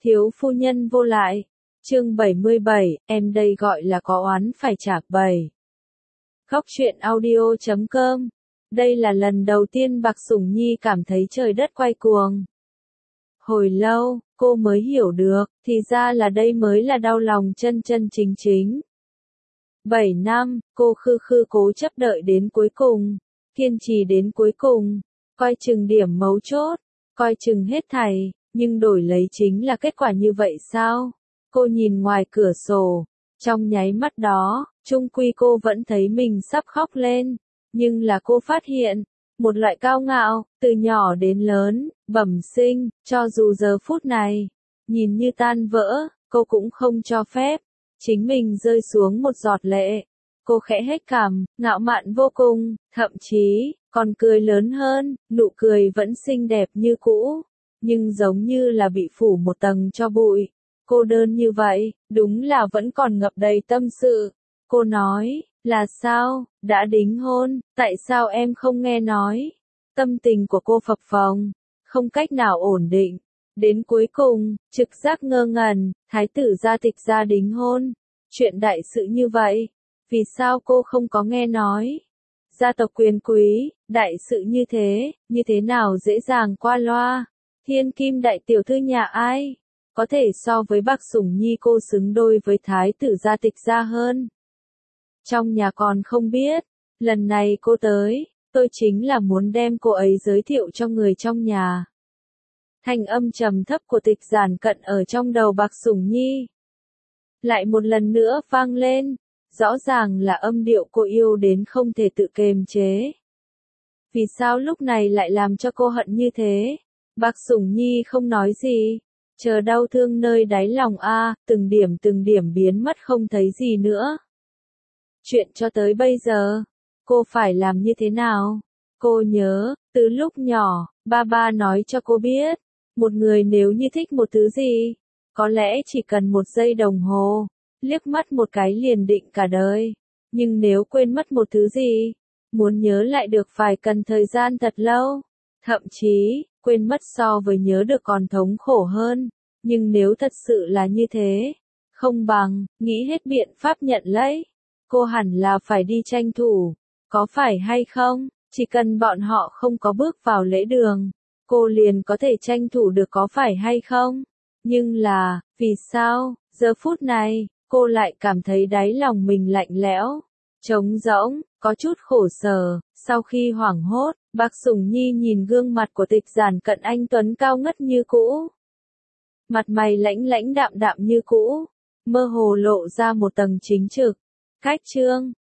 Thiếu phu nhân vô lại. Chương 77, em đây gọi là có oán phải trả 7. Góc truyện audio.com. Đây là lần đầu tiên Bạc Sủng Nhi cảm thấy trời đất quay cuồng. Hồi lâu, cô mới hiểu được, thì ra là đây mới là đau lòng chân chân chính chính. 7 năm, cô khư cố chấp đợi đến cuối cùng, kiên trì đến cuối cùng, coi chừng điểm mấu chốt, coi chừng hết thảy, nhưng đổi lấy chính là kết quả như vậy sao? Cô nhìn ngoài cửa sổ, trong nháy mắt đó, chung quy cô vẫn thấy mình sắp khóc lên, nhưng là cô phát hiện, một loại cao ngạo, từ nhỏ đến lớn, bẩm sinh, cho dù giờ phút này, nhìn như tan vỡ, cô cũng không cho phép chính mình rơi xuống một giọt lệ. Cô khẽ hét cằm, ngạo mạn vô cùng, thậm chí còn cười lớn hơn, nụ cười vẫn xinh đẹp như cũ, nhưng giống như là bị phủ một tầng tro bụi. Cô đơn như vậy, đúng là vẫn còn ngập đầy tâm sự. Cô nói, là sao, đã đính hôn, tại sao em không nghe nói? Tâm tình của cô phập phồng, không cách nào ổn định. Đến cuối cùng, trực giác ngơ ngẩn, thái tử gia tịch gia đính hôn. Chuyện đại sự như vậy, vì sao cô không có nghe nói? Gia tộc quyền quý, đại sự như thế nào dễ dàng qua loa? Thiên kim đại tiểu thư nhà ai? Có thể so với Bạc Sủng Nhi cô xứng đôi với thái tử gia tịch gia hơn. Trong nhà còn không biết, lần này cô tới, tôi chính là muốn đem cô ấy giới thiệu cho người trong nhà. Thanh âm trầm thấp của Tịch Giản Cận ở trong đầu Bạc Sủng Nhi lại một lần nữa vang lên, rõ ràng là âm điệu cô yêu đến không thể tự kiềm chế. Vì sao lúc này lại làm cho cô hận như thế? Bạc Sủng Nhi không nói gì, chờ đau thương nơi đáy lòng từng điểm biến mất không thấy gì nữa. Chuyện cho tới bây giờ, cô phải làm như thế nào? Cô nhớ, từ lúc nhỏ, ba nói cho cô biết, một người nếu như thích một thứ gì, có lẽ chỉ cần 1 giây đồng hồ, liếc mắt một cái liền định cả đời. Nhưng nếu quên mất một thứ gì, muốn nhớ lại được phải cần thời gian thật lâu. Thậm chí, quên mất so với nhớ được còn thống khổ hơn. Nhưng nếu thật sự là như thế, không bằng, nghĩ hết biện pháp nhận lấy. Cô hẳn là phải đi tranh thủ, có phải hay không? Chỉ cần bọn họ không có bước vào lễ đường, cô liền có thể tranh thủ được có phải hay không? Nhưng là, vì sao, giờ phút này, cô lại cảm thấy đáy lòng mình lạnh lẽo, trống rỗng, có chút khổ sở. Sau khi hoảng hốt, Bạc Sủng Nhi nhìn gương mặt của Tịch Giản Cận anh tuấn cao ngất như cũ. Mặt mày lãnh đạm như cũ, mơ hồ lộ ra một tầng chính trực. Cách chương,